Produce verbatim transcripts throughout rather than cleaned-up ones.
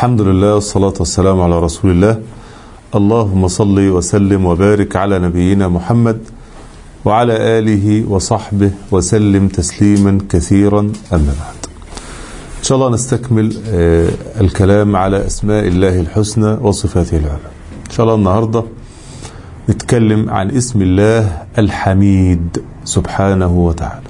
الحمد لله والصلاة والسلام على رسول الله. اللهم صل وسلم وبارك على نبينا محمد وعلى آله وصحبه وسلم تسليما كثيرا. أما بعد، إن شاء الله نستكمل الكلام على أسماء الله الحسنى وصفاته العلى. إن شاء الله النهاردة نتكلم عن اسم الله الحميد سبحانه وتعالى.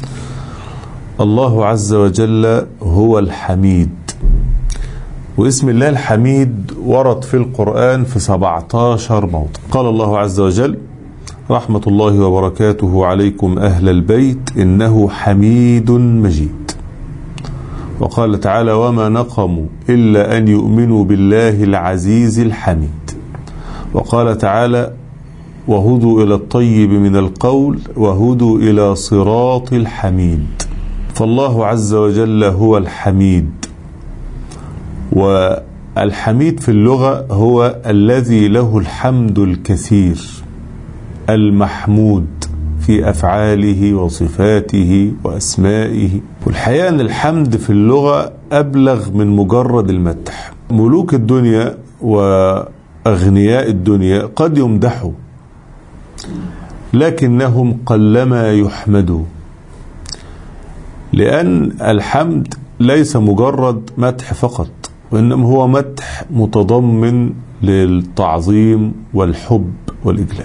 الله عز وجل هو الحميد، واسم الله الحميد ورد في القرآن في سبعة عشر موضع. قال الله عز وجل: رحمة الله وبركاته عليكم أهل البيت إنه حميد مجيد. وقال تعالى: وما نقموا إلا أن يؤمنوا بالله العزيز الحميد. وقال تعالى: وهدوا إلى الطيب من القول وهدوا إلى صراط الحميد. فالله عز وجل هو الحميد، والحميد في اللغة هو الذي له الحمد الكثير، المحمود في أفعاله وصفاته وأسمائه. والحقيقة أن الحمد في اللغة أبلغ من مجرد المدح. ملوك الدنيا وأغنياء الدنيا قد يمدحوا، لكنهم قلما يحمدوا، لأن الحمد ليس مجرد مدح فقط، وإنما هو مدح متضمن للتعظيم والحب والإجلال.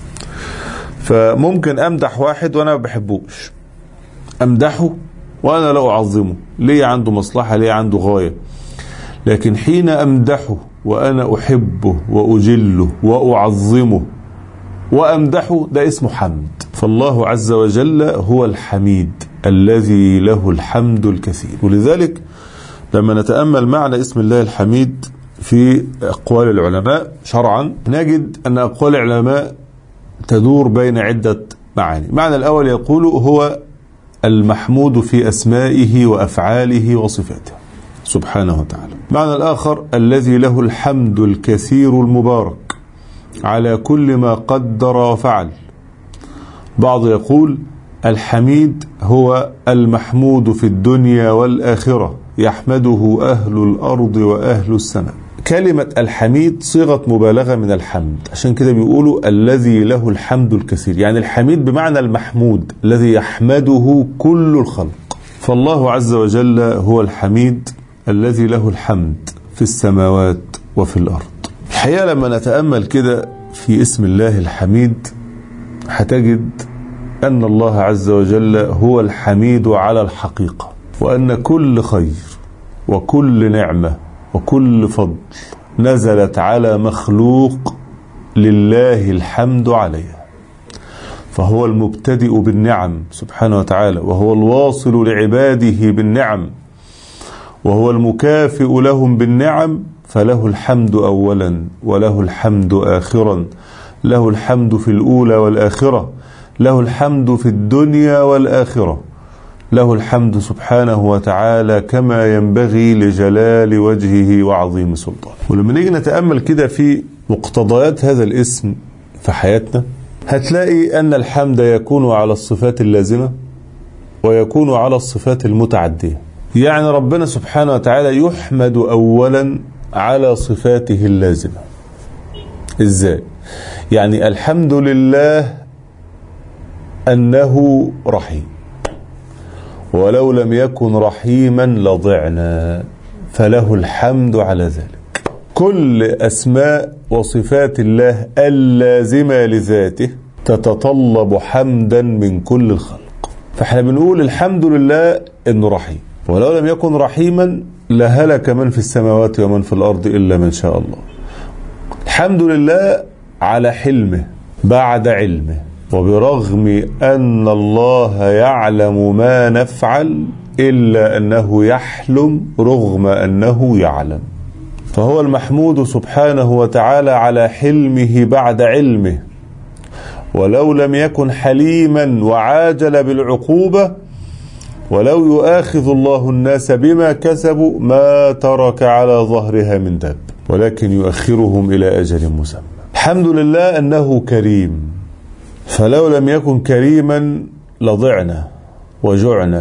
فممكن أمدح واحد وأنا ما بحبوش، أمدحه وأنا لا أعظمه، ليه؟ عنده مصلحة، ليه؟ عنده غاية. لكن حين أمدحه وأنا أحبه وأجله وأعظمه وأمدحه، ده اسمه حمد. فالله عز وجل هو الحميد الذي له الحمد الكثير. ولذلك لما نتأمل معنى اسم الله الحميد في أقوال العلماء شرعا، نجد أن أقوال العلماء تدور بين عدة معاني. معنى الأول يقول هو المحمود في أسمائه وأفعاله وصفاته سبحانه وتعالى. معنى الآخر الذي له الحمد الكثير المبارك على كل ما قدر وفعل. بعض يقول الحميد هو المحمود في الدنيا والآخرة، يحمده أهل الأرض وأهل السماء. كلمة الحميد صيغة مبالغة من الحمد، عشان كده بيقولوا الذي له الحمد الكثير، يعني الحميد بمعنى المحمود الذي يحمده كل الخلق. فالله عز وجل هو الحميد الذي له الحمد في السماوات وفي الأرض. الحقيقة لما نتأمل كده في اسم الله الحميد هتجد أن الله عز وجل هو الحميد على الحقيقة، وأن كل خير وكل نعمة وكل فضل نزلت على مخلوق لله الحمد عليها. فهو المبتدئ بالنعم سبحانه وتعالى، وهو الواصل لعباده بالنعم، وهو المكافئ لهم بالنعم. فله الحمد أولا وله الحمد آخرا، له الحمد في الأولى والآخرة، له الحمد في الدنيا والآخرة، له الحمد سبحانه وتعالى كما ينبغي لجلال وجهه وعظيم سلطانه. ولما نيجي نتأمل كده في مقتضيات هذا الاسم في حياتنا، هتلاقي أن الحمد يكون على الصفات اللازمة ويكون على الصفات المتعدية. يعني ربنا سبحانه وتعالى يحمد أولا على صفاته اللازمة. إزاي؟ يعني الحمد لله أنه رحيم، ولو لم يكن رحيما لضعنا، فله الحمد على ذلك. كل أسماء وصفات الله اللازمة لذاته تتطلب حمدا من كل الخلق. فاحنا بنقول الحمد لله أنه رحيم، ولو لم يكن رحيما لهلك من في السماوات ومن في الأرض إلا من شاء الله. الحمد لله على حلمه بعد علمه، وبرغم أن الله يعلم ما نفعل إلا أنه يحلم رغم أنه يعلم. فهو المحمود سبحانه وتعالى على حلمه بعد علمه، ولو لم يكن حليما وعاجل بالعقوبة، ولو يؤاخذ الله الناس بما كسبوا ما ترك على ظهرها من داب، ولكن يؤخرهم إلى أجل مسمى. الحمد لله أنه كريم، فلو لم يكن كريما لضعنا وجعنا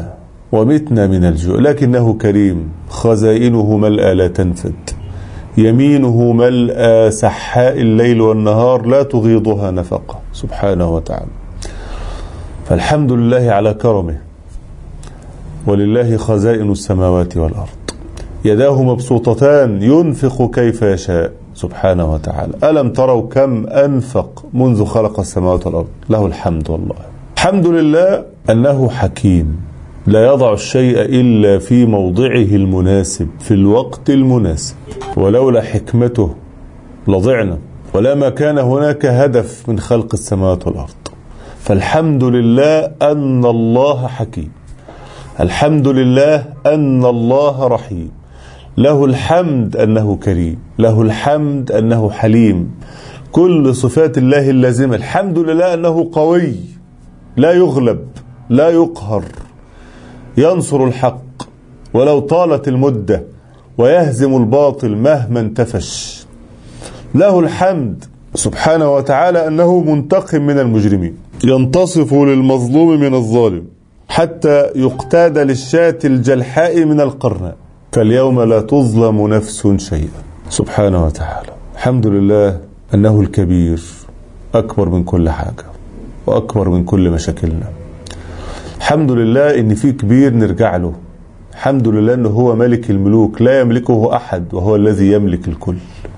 ومتنا من الجوع، لكنه كريم، خزائنه ملأى لا تنفد، يمينه ملأى سحاء الليل والنهار لا تغيضها نفقة سبحانه وتعالى. فالحمد لله على كرمه، ولله خزائن السماوات والأرض، يداه مبسوطتان ينفق كيف يشاء سبحانه وتعالى. ألم تروا كم أنفق منذ خلق السماوات والأرض؟ له الحمد والله. الحمد لله أنه حكيم، لا يضع الشيء إلا في موضعه المناسب في الوقت المناسب، ولولا حكمته لضعنا، ولما كان هناك هدف من خلق السماوات والأرض. فالحمد لله أن الله حكيم، الحمد لله أن الله رحيم، له الحمد أنه كريم، له الحمد أنه حليم، كل صفات الله اللازمة. الحمد لله أنه قوي لا يغلب لا يقهر، ينصر الحق ولو طالت المدة، ويهزم الباطل مهما انتفش. له الحمد سبحانه وتعالى أنه منتقم من المجرمين، ينتصف للمظلوم من الظالم، حتى يقتاد للشاة الجلحاء من القرناء. فاليوم لا تظلم نفس شيئا سبحانه وتعالى. الحمد لله أنه الكبير، أكبر من كل حاجة وأكبر من كل مشاكلنا. الحمد لله إن في كبير نرجع له. الحمد لله أنه هو ملك الملوك، لا يملكه أحد، وهو الذي يملك الكل.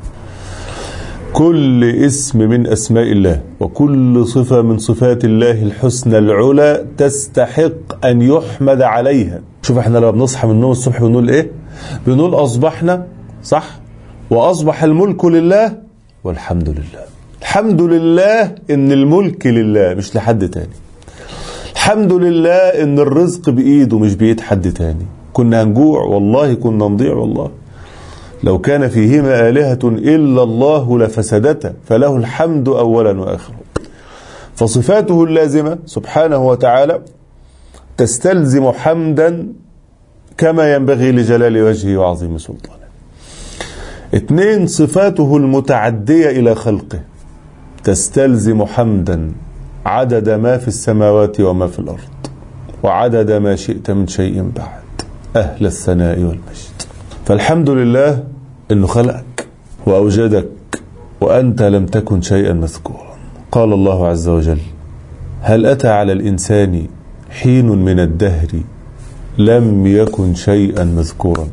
كل اسم من أسماء الله وكل صفة من صفات الله الحسنى العلى تستحق أن يحمد عليها. شوف احنا لما بنصحى من النوم الصبح بنقول ايه؟ بنقول أصبحنا، صح؟ وأصبح الملك لله والحمد لله. الحمد لله إن الملك لله مش لحد تاني. الحمد لله إن الرزق بإيده مش بإيد حد تاني. كنا هنجوع والله، كنا نضيع والله. لو كان فيهما آلهة إلا الله لفسدتا، فله الحمد أولا وآخرا. فصفاته اللازمة سبحانه وتعالى تستلزم حمدا كما ينبغي لجلال وجهه وعظيم سلطانه. اثنين، صفاته المتعدية إلى خلقه تستلزم حمدا عدد ما في السماوات وما في الأرض، وعدد ما شئت من شيء بعد، أهل الثناء والمجد. فالحمد لله إنه خلقك وأوجدك وأنت لم تكن شيئا مذكورا. قال الله عز وجل: هل أتى على الإنسان حين من الدهر لم يكن شيئا مذكورا.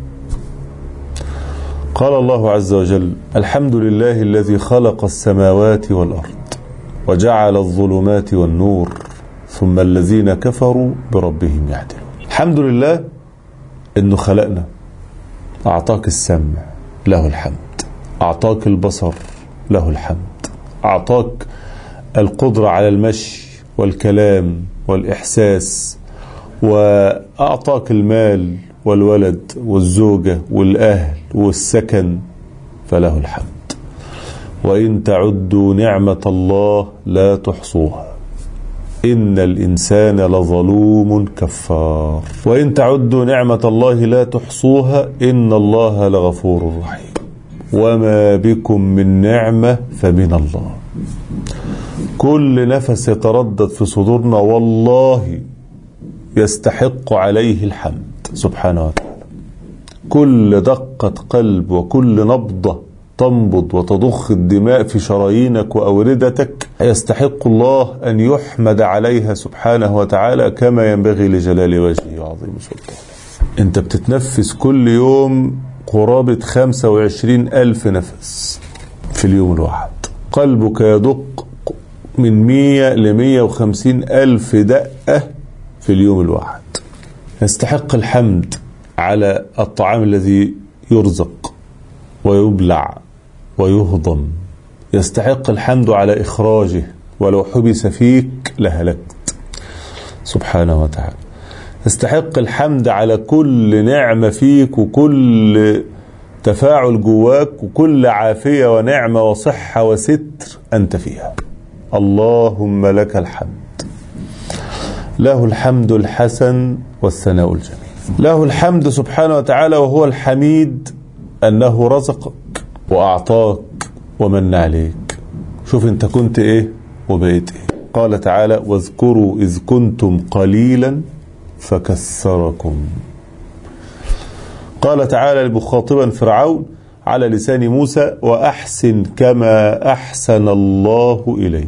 قال الله عز وجل: الحمد لله الذي خلق السماوات والأرض وجعل الظلمات والنور ثم الذين كفروا بربهم يعدلون. الحمد لله إنه خلقنا، أعطاك السمع له الحمد، أعطاك البصر له الحمد، أعطاك القدرة على المشي والكلام والإحساس، وأعطاك المال والولد والزوجة والأهل والسكن، فله الحمد. وإن تعدوا نعمة الله لا تحصوها إن الإنسان لظلوم كفار. وإن تعدوا نعمة الله لا تحصوها إن الله لغفور رحيم. وما بكم من نعمة فمن الله. كل نفس يتردد في صدورنا والله يستحق عليه الحمد سبحانه وتعالى. كل دقة قلب وكل نبضة تنبض وتضخ الدماء في شرايينك وأوردتك يستحق الله أن يحمد عليها سبحانه وتعالى كما ينبغي لجلال وجهه وعظيم سلطانه. انت بتتنفس كل يوم قرابة خمسة وعشرين ألف نفس في اليوم الواحد. قلبك يدق من مية لمية وخمسين ألف دقة في اليوم الواحد. يستحق الحمد على الطعام الذي يرزق ويبلع ويهضم. يستحق الحمد على إخراجه، ولو حبس فيك لهلكت سبحانه وتعالى. يستحق الحمد على كل نعمة فيك وكل تفاعل جواك وكل عافية ونعمة وصحة وستر أنت فيها. اللهم لك الحمد. له الحمد الحسن والثناء الجميل. له الحمد سبحانه وتعالى وهو الحميد أنه رزقك وأعطاك ومن عليك. شوف انت كنت ايه وبقيت ايه. قال تعالى: واذكروا إذ كنتم قليلا فكثركم. قال تعالى مخاطبا فرعون على لسان موسى: وأحسن كما أحسن الله إليك.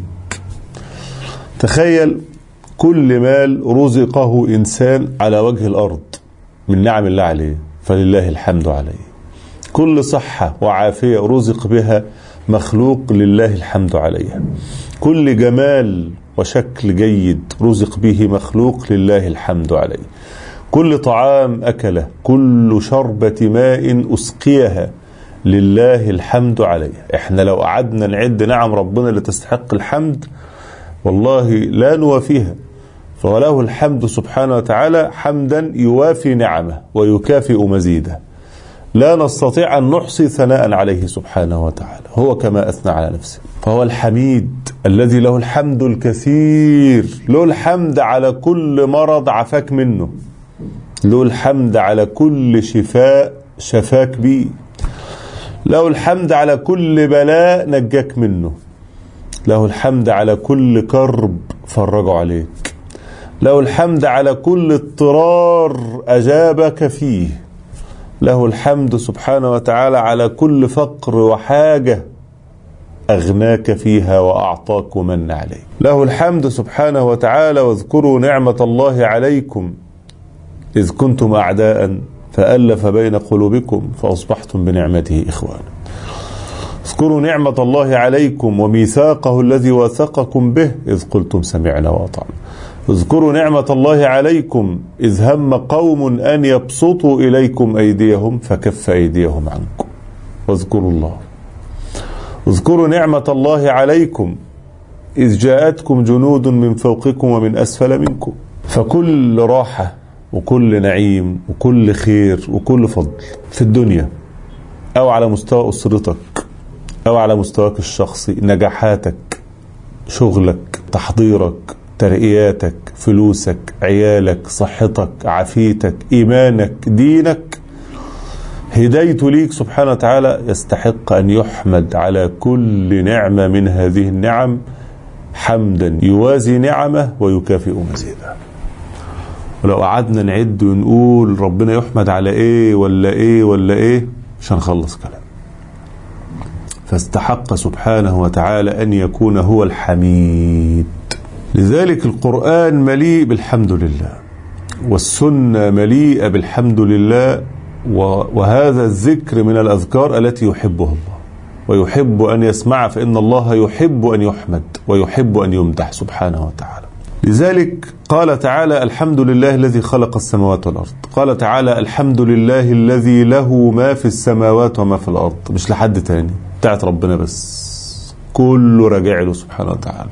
تخيل كل مال رزقه إنسان على وجه الأرض من نعم الله عليه فلله الحمد عليه. كل صحة وعافية رزق بها مخلوق لله الحمد عليها. كل جمال وشكل جيد رزق به مخلوق لله الحمد عليه. كل طعام أكله، كل شربة ماء أسقيها لله الحمد عليها. احنا لو قعدنا نعد نعم ربنا اللي تستحق الحمد والله لا نوافيها، فله الحمد سبحانه وتعالى حمدا يوافي نعمه ويكافئ مزيده، لا نستطيع أن نحصي ثناء عليه سبحانه وتعالى، هو كما أثنى على نفسه. فهو الحميد الذي له الحمد الكثير، له الحمد على كل مرض عفاك منه، له الحمد على كل شفاء شفاك به، له الحمد على كل بلاء نجاك منه، له الحمد على كل كرب فرجه عليك، له الحمد على كل اضطرار أجابك فيه، له الحمد سبحانه وتعالى على كل فقر وحاجة أغناك فيها وأعطاك ومن عليك، له الحمد سبحانه وتعالى. واذكروا نعمة الله عليكم إذ كنتم أعداء فألف بين قلوبكم فأصبحتم بنعمته إخوانا. اذكروا نعمة الله عليكم وميثاقه الذي واثقكم به إذ قلتم سمعنا وأطعنا. اذكروا نعمة الله عليكم إذ هم قوم أن يبسطوا إليكم أيديهم فكف أيديهم عنكم واذكروا الله. اذكروا نعمة الله عليكم إذ جاءتكم جنود من فوقكم ومن أسفل منكم. فكل راحة وكل نعيم وكل خير وكل فضل في الدنيا أو على مستوى أسرتك أو على مستواك الشخصي، نجاحاتك، شغلك، تحضيرك، ترقياتك، فلوسك، عيالك، صحتك، عافيتك، إيمانك، دينك، هدايته ليك سبحانه وتعالى، يستحق أن يحمد على كل نعمة من هذه النعم حمدا يوازي نعمه ويكافئ مزيده. ولو قعدنا نعد ونقول ربنا يحمد على ايه ولا ايه ولا ايه مش هنخلص كلام. فاستحق سبحانه وتعالى أن يكون هو الحميد. لذلك القرآن مليء بالحمد لله، والسنة مليئة بالحمد لله، وهذا الذكر من الأذكار التي يحبه الله ويحب أن يسمع، فإن الله يحب أن يحمد ويحب أن يمدح سبحانه وتعالى. لذلك قال تعالى: الحمد لله الذي خلق السماوات والأرض. قال تعالى: الحمد لله الذي له ما في السماوات وما في الأرض. مش لحد تاني، بتاعت ربنا بس، كله راجع له سبحانه وتعالى.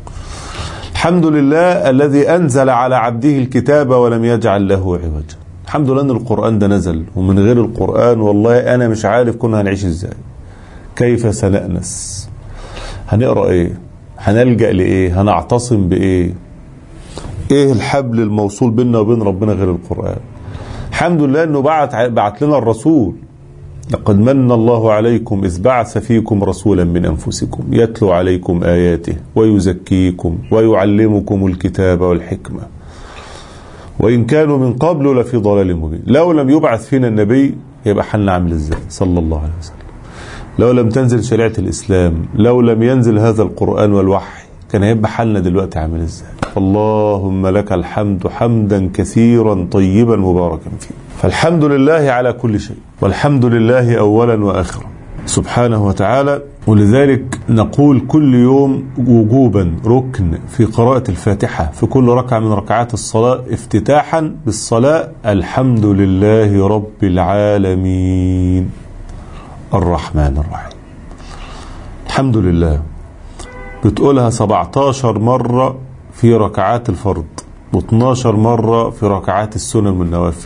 الحمد لله الذي أنزل على عبده الكتاب ولم يجعل له عوجا. الحمد لله أن القرآن ده نزل، ومن غير القرآن والله أنا مش عارف كنا هنعيش إزاي، كيف سنأنس، هنقرأ إيه، هنلجأ لإيه، هنعتصم بإيه، إيه الحبل الموصول بيننا وبين ربنا غير القرآن. الحمد لله أنه بعت, بعت لنا الرسول. لقد من الله عليكم إذ بعث فيكم رسولا من أنفسكم يتلو عليكم آياته ويزكيكم ويعلمكم الكتاب والحكمة وإن كانوا من قبل لفي ضلال مبين. لو لم يبعث فينا النبي يبقى حالنا عامل ازاي صلى الله عليه وسلم، لو لم تنزل شريعة الإسلام، لو لم ينزل هذا القرآن والوحي، كان هيبقى حالنا دلوقتي عامل ازاي. اللهم لك الحمد حمدا كثيرا طيبا مباركا فيه. فالحمد لله على كل شيء، والحمد لله أولا وآخرا سبحانه وتعالى. ولذلك نقول كل يوم وجوبا ركن في قراءة الفاتحة في كل ركعة من ركعات الصلاة افتتاحا بالصلاة: الحمد لله رب العالمين الرحمن الرحيم. الحمد لله بتقولها سبعتاشر مرة في ركعات الفرض و12 مرة في ركعات السنن والنوافل،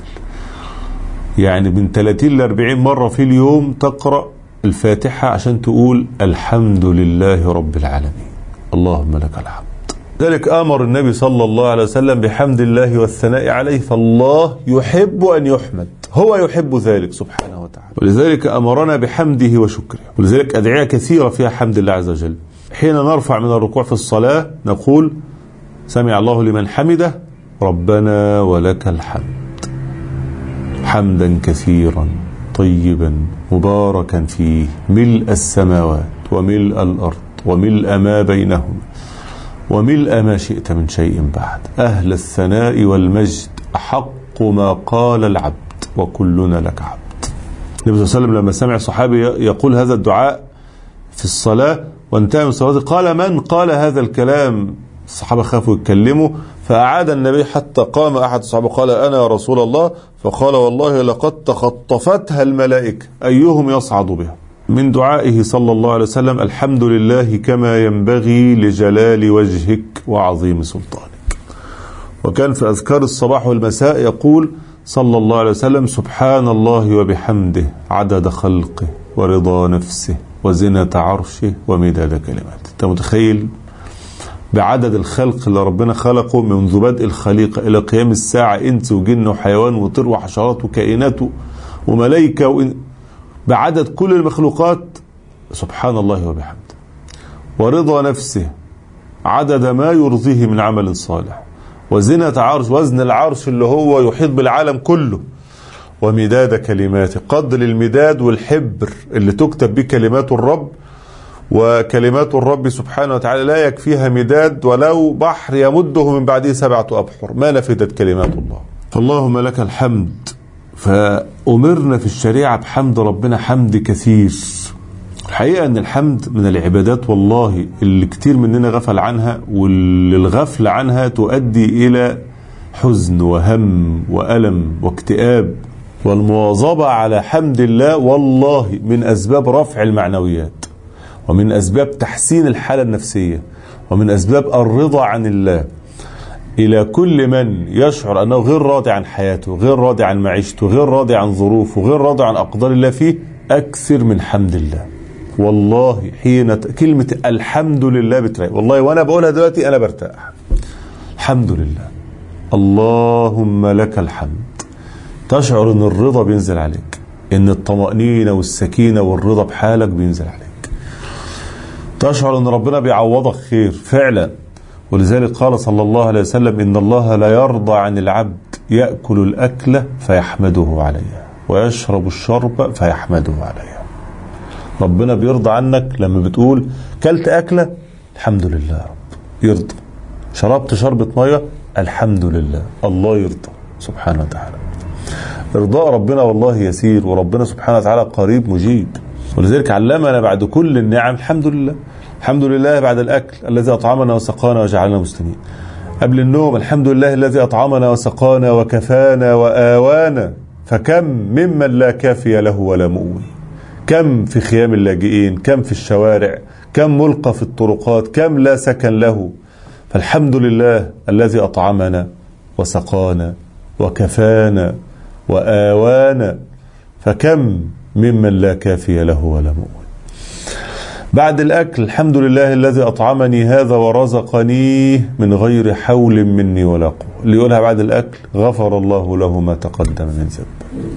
يعني من ثلاثين لأربعين مرة في اليوم تقرأ الفاتحة عشان تقول الحمد لله رب العالمين اللهم لك الحمد. ذلك أمر النبي صلى الله عليه وسلم بحمد الله والثناء عليه، فالله يحب أن يحمد، هو يحب ذلك سبحانه وتعالى، ولذلك أمرنا بحمده وشكره. ولذلك أدعية كثيرة فيها حمد الله عز وجل. حين نرفع من الركوع في الصلاة نقول سمع الله لمن حمده ربنا ولك الحمد حمدا كثيرا طيبا مباركا فيه ملء السماوات وملء الأرض وملء ما بينهما وملء ما شئت من شيء بعد أهل الثناء والمجد أحق ما قال العبد وكلنا لك عبد. النبي صلى الله عليه وسلم لما سمع صحابي يقول هذا الدعاء في الصلاة وانتهى من صلاته قال من قال هذا الكلام؟ الصحابة خافوا يتكلموا فأعاد النبي حتى قام أحد الصحابة قال أنا يا رسول الله، فقال والله لقد تخطفتها الملائكة أيهم يصعد بها. من دعائه صلى الله عليه وسلم الحمد لله كما ينبغي لجلال وجهك وعظيم سلطانك. وكان في أذكار الصباح والمساء يقول صلى الله عليه وسلم سبحان الله وبحمده عدد خلقه ورضا نفسه وزنة عرشه ومداد كلماته. أنت متخيل بعدد الخلق اللي ربنا خلقه منذ بدء الخليقة إلى قيام الساعة، إنس وجن وحيوان وطير وحشرات وكائنات وملائكة وإن... بعدد كل المخلوقات سبحان الله وبحمده. ورضا نفسه عدد ما يرضيه من عمل صالح، وزنة عرش وزن العرش اللي هو يحيط بالعالم كله، ومداد كلماته قدر المداد والحبر اللي تكتب به كلمات الرب. وكلمات الرب سبحانه وتعالى لا يكفيها مداد ولو بحر يمده من بعده سبعة أبحر ما نفدت كلمات الله. فاللهم لك الحمد. فأمرنا في الشريعة بحمد ربنا حمد كثير. الحقيقة أن الحمد من العبادات والله اللي كتير مننا غفل عنها، واللي الغفل عنها تؤدي إلى حزن وهم وألم واكتئاب. والمواظبة على حمد الله والله من أسباب رفع المعنويات، ومن أسباب تحسين الحالة النفسية، ومن أسباب الرضا عن الله. إلى كل من يشعر أنه غير راضي عن حياته، غير راضي عن معيشته، غير راضي عن ظروفه، غير راضي عن أقدار الله فيه، أكثر من حمد الله. والله حين كلمة الحمد لله بتريح، والله وأنا بقولها دلوقتي أنا برتاح. الحمد لله اللهم لك الحمد. تشعر أن الرضا بينزل عليك، أن الطمأنينة والسكينة والرضا بحالك بينزل عليك. تشعر أن ربنا بيعوضك خير فعلا. ولذلك قال صلى الله عليه وسلم إن الله لا يرضى عن العبد يأكل الأكل فيحمده عليها ويشرب الشرب فيحمده عليها. ربنا بيرضى عنك لما بتقول كلت أكلة الحمد لله يا رب يرضى، شربت شربة مية الحمد لله الله يرضى سبحانه وتعالى. إرضاء ربنا والله يسير، وربنا سبحانه وتعالى قريب مجيب. ولذلك علمنا بعد كل النعم الحمد لله. الحمد لله بعد الأكل الذي أطعمنا وسقانا وجعلنا مسلمين. قبل النوم الحمد لله الذي أطعمنا وسقانا وكفانا وآوانا. فكم ممن لا كافي له ولا مؤوي، كم في خيام اللاجئين، كم في الشوارع، كم ملقى في الطرقات، كم لا سكن له. فالحمد لله الذي أطعمنا وسقانا وكفانا وآوانا. فكم ممن لا كافي له ولا مؤوي. بعد الأكل الحمد لله الذي أطعمني هذا ورزقنيه من غير حول مني ولا قوة. اللي يقولها بعد الأكل غفر الله له ما تقدم من ذنبه.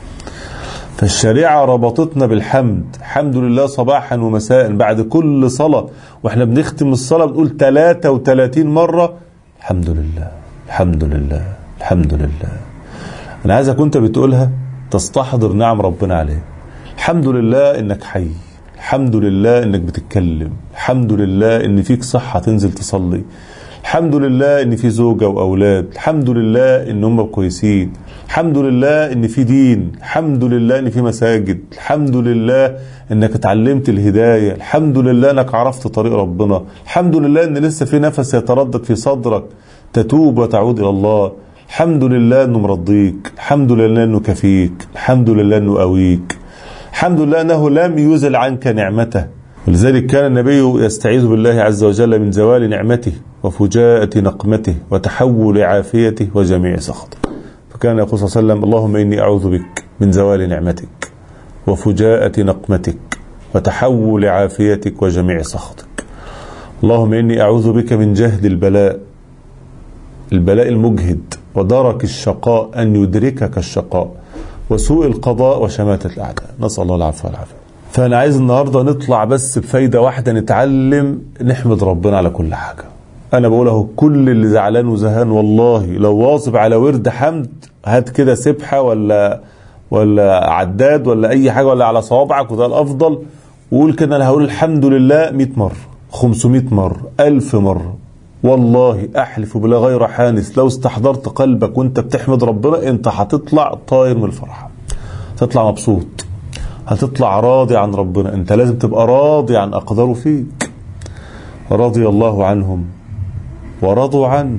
فالشريعة ربطتنا بالحمد. الحمد لله صباحا ومساء بعد كل صلاة، واحنا بنختم الصلاة بنقول ثلاثة وثلاثين مرة الحمد لله الحمد لله الحمد لله. أنا عايزك كنت بتقولها تستحضر نعم ربنا عليه. الحمد لله إنك حي، الحمد لله إنك بتتكلم، الحمد لله إن فيك صحة تنزل تصلي، الحمد لله إن في زوجة وأولاد، الحمد لله إن هم كويسين، الحمد لله إن في دين، الحمد لله إن في مساجد، الحمد لله إنك اتعلمت الهداية، الحمد لله إنك عرفت طريق ربنا، الحمد لله إن لسه في نفس يتردد في صدرك تتوب وتعود إلى الله، الحمد لله إنه مرضيك، الحمد لله إنه كفيك، الحمد لله إنه قويك، الحمد لله أنه لم يزل عنك نعمته. ولذلك كان النبي يستعيذ بالله عز وجل من زوال نعمته وفجاءة نقمته وتحول عافيته وجميع سخطه. فكان يقول صلى الله عليه وسلم اللهم إني أعوذ بك من زوال نعمتك وفجاءة نقمتك وتحول عافيتك وجميع سخطك. اللهم إني أعوذ بك من جهد البلاء، البلاء المجهد، ودرك الشقاء أن يدركك الشقاء، وسوء القضاء وشماتة الأعداء. نسأل الله العفو والعافية. فأنا عايز النهاردة نطلع بس بفايدة واحدة، نتعلم نحمد ربنا على كل حاجة. أنا بقوله كل اللي زعلان وزهان والله لو واظب على ورد حمد، هات كده سبحة ولا ولا عداد ولا أي حاجة ولا على صوابعك وده الأفضل، وقول كده أنا هقول الحمد لله مئة مرة، خمسمائة مرة، ألف مرة، والله أحلف بلا غير حانس لو استحضرت قلبك وانت بتحمد ربنا انت هتطلع طاير من الفرحة، هتطلع مبسوط، هتطلع راضي عن ربنا. انت لازم تبقى راضي عن أقداره فيك. رضي الله عنهم ورضوا عنه.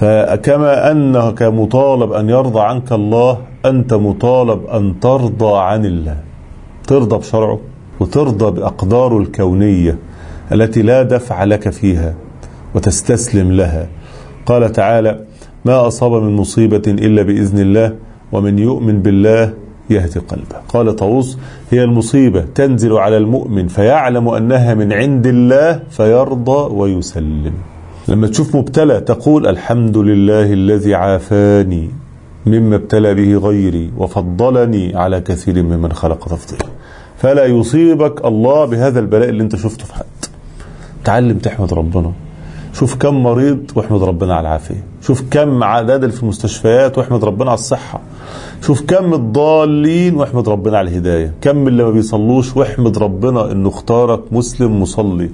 فكما أنك مطالب أن يرضى عنك الله، أنت مطالب أن ترضى عن الله، ترضى بشرعه وترضى بأقداره الكونية التي لا دفع لك فيها وتستسلم لها. قال تعالى: ما أصاب من مصيبة إلا بإذن الله ومن يؤمن بالله يهدي قلبه. قال طاووس: هي المصيبة تنزل على المؤمن فيعلم أنها من عند الله فيرضى ويسلم. لما تشوف مبتلى تقول: الحمد لله الذي عافاني مما ابتلى به غيري وفضلني على كثير ممن خلق تفضيلا. فلا يصيبك الله بهذا البلاء اللي انت شفته في حد. تعلم تحمد ربنا. شوف كم مريض واحمد ربنا على العافية، شوف كم عدد في المستشفيات واحمد ربنا على الصحة، شوف كم الضالين واحمد ربنا على الهداية، كم اللي ما بيصلوش واحمد ربنا انه اختارك مسلم مصلي،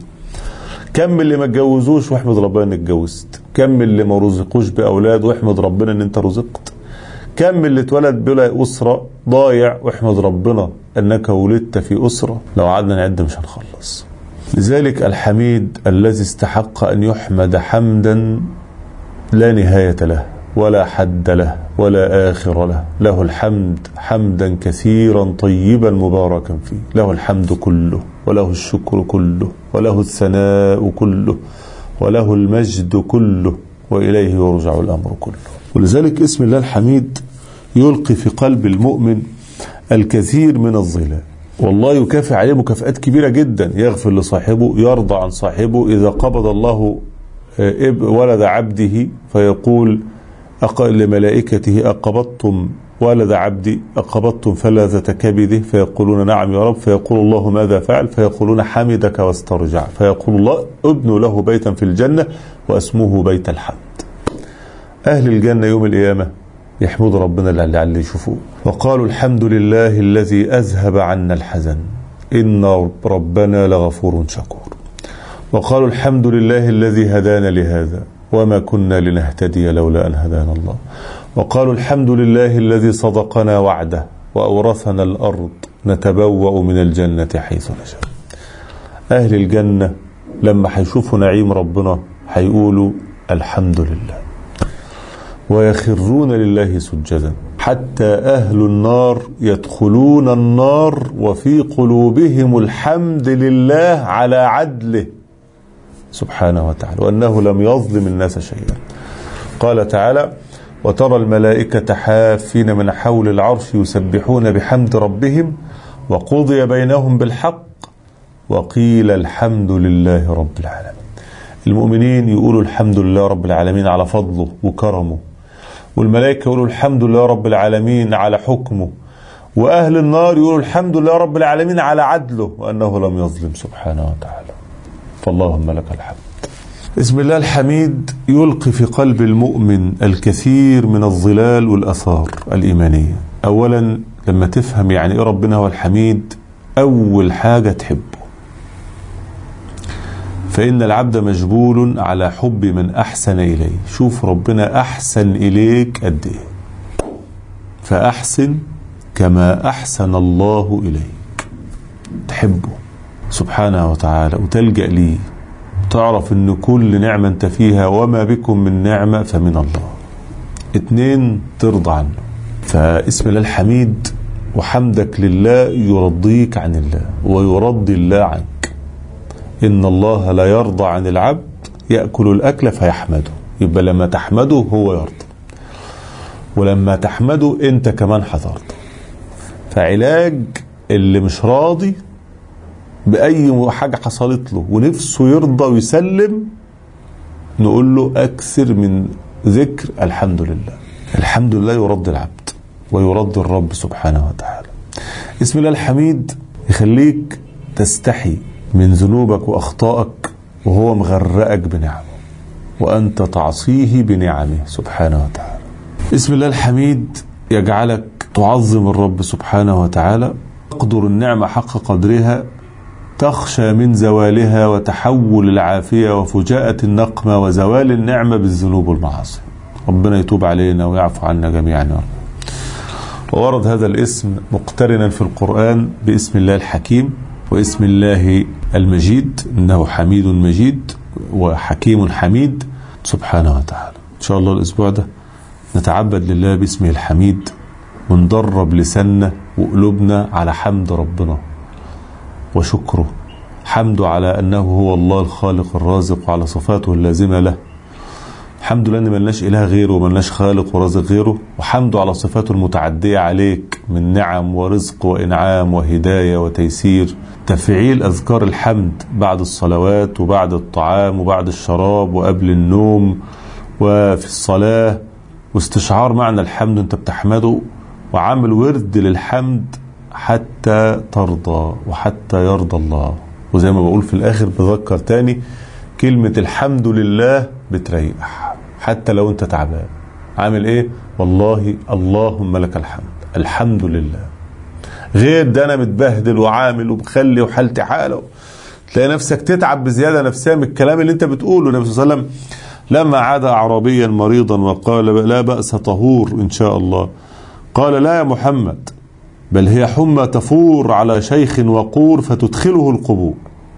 كم اللي ما اتجوزوش واحمد ربنا انك اتجوزت، كم اللي ما رزقوش باولاد واحمد ربنا ان انت رزقت، كم اللي اتولد بلا اسره ضايع واحمد ربنا انك ولدت في اسره. لو قعدنا نعد مش هنخلص. لذلك الحميد الذي استحق ان يحمد حمدا لا نهايه له ولا حد له ولا آخر له. له الحمد حمدا كثيرا طيبا مباركا فيه. له الحمد كله وله الشكر كله وله الثناء كله وله المجد كله وإليه يرجع الأمر كله. ولذلك اسم الله الحميد يلقي في قلب المؤمن الكثير من الظلال، والله يكافئ عليه مكافآت كبيرة جدا. يغفر لصاحبه، يرضى عن صاحبه. إذا قبض الله ولد عبده فيقول لملائكته: أقبضتم ولد عبدي؟ أقبضتم فلذة كبده؟ فيقولون: نعم يا رب. فيقول الله: ماذا فعل؟ فيقولون: حمدك واسترجع. فيقول الله: ابنوا له بيتا في الجنة واسمه بيت الحمد. أهل الجنة يوم القيامة يحمد ربنا لعل يشوفوه. وقالوا: الحمد لله الذي أذهب عنا الحزن إن ربنا لغفور شكور. وقالوا: الحمد لله الذي هدانا لهذا وما كنا لنهتدي لولا أن هدانا الله. وقالوا: الحمد لله الذي صدقنا وعده وأورثنا الأرض نتبوأ من الجنة حيث نشاء. أهل الجنة لما هيشوفوا نعيم ربنا هيقولوا: الحمد لله، ويخرون لله سجدا. حتى أهل النار يدخلون النار وفي قلوبهم الحمد لله على عدله سبحانه وتعالى وأنه لم يظلم الناس شيئا. قال تعالى: وترى الملائكة حافين من حول العرش يسبحون بحمد ربهم وقضي بينهم بالحق وقيل الحمد لله رب العالمين. المؤمنين يقولوا الحمد لله رب العالمين على فضله وكرمه، والملائكة يقولوا الحمد لله رب العالمين على حكمه، وأهل النار يقولوا الحمد لله رب العالمين على عدله وأنه لم يظلم سبحانه وتعالى. فاللهم لك الحمد. اسم الله الحميد يلقي في قلب المؤمن الكثير من الظلال والأثار الإيمانية. أولا لما تفهم يعني إيه ربنا هو الحميد، أول حاجة تحبه، فإن العبد مجبول على حب من أحسن إليه. شوف ربنا أحسن إليك قد إيه، فأحسن كما أحسن الله إليك. تحبه سبحانه وتعالى وتلجأ ليه، تعرف ان كل نعمة انت فيها وما بكم من نعمة فمن الله. اتنين ترضى عنه. فاسم الله الحميد وحمدك لله يرضيك عن الله ويرضي الله عنك. ان الله لا يرضى عن العبد يأكل الأكل فيحمده. يبقى لما تحمده هو يرضى، ولما تحمده انت كمان هترضى. فعلاج اللي مش راضي بأي حاجة حصلت له ونفسه يرضى ويسلم، نقول له أكثر من ذكر الحمد لله. الحمد لله يرضي العبد ويرضي الرب سبحانه وتعالى. اسم الله الحميد يخليك تستحي من ذنوبك وأخطائك وهو مغرقك بنعمه. وأنت تعصيه بنعمه سبحانه وتعالى. اسم الله الحميد يجعلك تعظم الرب سبحانه وتعالى، تقدر النعمة حق قدرها، تخشى من زوالها وتحول العافية وفجاءة النقمة وزوال النعمة بالذنوب والمعاصي. ربنا يتوب علينا ويعفو عنا جميعا. وورد هذا الاسم مقترنا في القرآن باسم الله الحكيم واسم الله المجيد، إنه حميد مجيد وحكيم حميد سبحانه وتعالى. إن شاء الله الأسبوع ده نتعبد لله باسمه الحميد، وندرب لساننا وقلوبنا على حمد ربنا وشكره، حمده على أنه هو الله الخالق الرازق وعلى صفاته اللازمة له، الحمد لله أن ملناش إله غيره وملناش خالق ورازق غيره، وحمده على صفاته المتعدية عليك من نعم ورزق وإنعام وهداية وتيسير. تفعيل أذكار الحمد بعد الصلوات وبعد الطعام وبعد الشراب وقبل النوم وفي الصلاة، واستشعار معنى الحمد أنت بتحمده، وعامل ورد للحمد حتى ترضى وحتى يرضى الله. وزي ما بقول في الآخر بذكر تاني، كلمة الحمد لله بتريح حتى لو انت تعبان. عامل ايه؟ والله اللهم لك الحمد، الحمد لله. غير ده انا متبهدل وعامل وبخلي وحالتي حاله، تلاقي نفسك تتعب بزيادة نفسها من الكلام اللي انت بتقوله. النبي صلى الله عليه وسلم لما عاد أعرابيا مريضا وقال لا بأس طهور إن شاء الله، قال لا يا محمد، بل هي حمى تفور على شيخ وقور فتدخله القبور.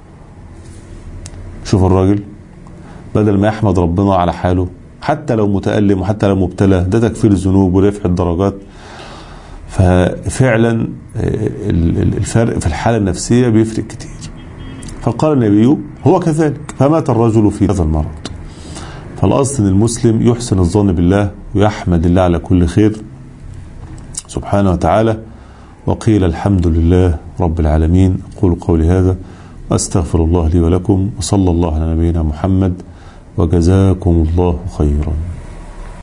شوف الراجل بدل ما يحمد ربنا على حاله حتى لو متألم وحتى لو مبتلى، ده تكفير الذنوب ورفع الدرجات. ففعلا الفرق في الحالة النفسية بيفرق كتير. فقال النبي هو كذلك، فمات الرجل في هذا المرض. فالأصل أن المسلم يحسن الظن بالله ويحمد الله على كل خير سبحانه وتعالى. وقيل الحمد لله رب العالمين. أقول قولي هذا أستغفر الله لي ولكم، وصلى الله على نبينا محمد، وجزاكم الله خيرا.